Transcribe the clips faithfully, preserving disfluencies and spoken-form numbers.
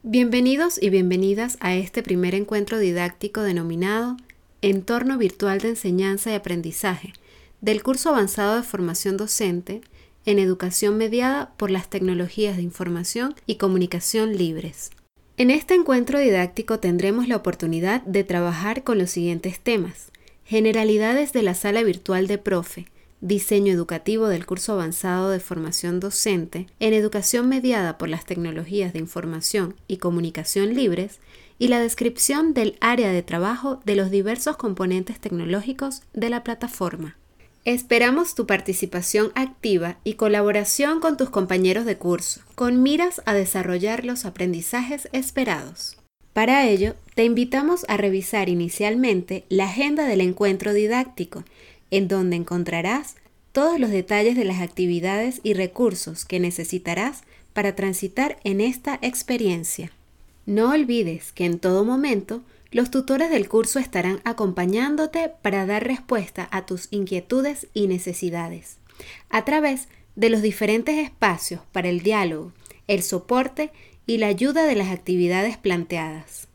Bienvenidos y bienvenidas a este primer encuentro didáctico denominado Entorno Virtual de Enseñanza y Aprendizaje del curso avanzado de formación docente en educación mediada por las tecnologías de información y comunicación libres. En este encuentro didáctico tendremos la oportunidad de trabajar con los siguientes temas: generalidades de la sala virtual de profe, diseño educativo del curso avanzado de formación docente en educación mediada por las tecnologías de información y comunicación libres y la descripción del área de trabajo de los diversos componentes tecnológicos de la plataforma. Esperamos tu participación activa y colaboración con tus compañeros de curso, con miras a desarrollar los aprendizajes esperados. Para ello, te invitamos a revisar inicialmente la agenda del encuentro didáctico, en donde encontrarás todos los detalles de las actividades y recursos que necesitarás para transitar en esta experiencia. No olvides que en todo momento los tutores del curso estarán acompañándote para dar respuesta a tus inquietudes y necesidades, a través de los diferentes espacios para el diálogo, el soporte y la ayuda de las actividades planteadas.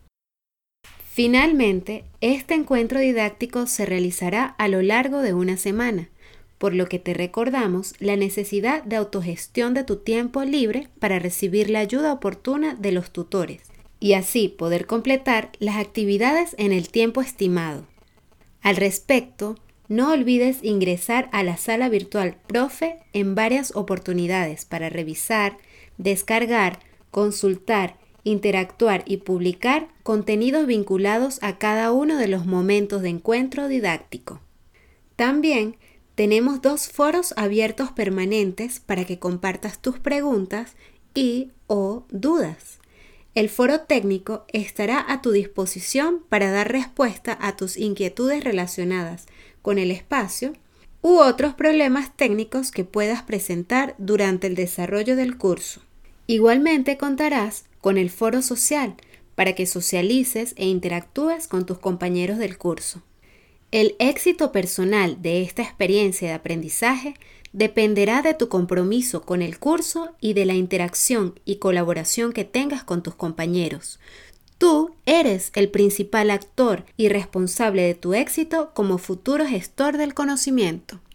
Finalmente, este encuentro didáctico se realizará a lo largo de una semana, por lo que te recordamos la necesidad de autogestión de tu tiempo libre para recibir la ayuda oportuna de los tutores y así poder completar las actividades en el tiempo estimado. Al respecto, no olvides ingresar a la sala virtual Profe en varias oportunidades para revisar, descargar, consultar, interactuar y publicar contenidos vinculados a cada uno de los momentos de encuentro didáctico. También tenemos dos foros abiertos permanentes para que compartas tus preguntas y o dudas. El foro técnico estará a tu disposición para dar respuesta a tus inquietudes relacionadas con el espacio u otros problemas técnicos que puedas presentar durante el desarrollo del curso. Igualmente contarás con el foro social para que socialices e interactúes con tus compañeros del curso. El éxito personal de esta experiencia de aprendizaje dependerá de tu compromiso con el curso y de la interacción y colaboración que tengas con tus compañeros. Tú eres el principal actor y responsable de tu éxito como futuro gestor del conocimiento.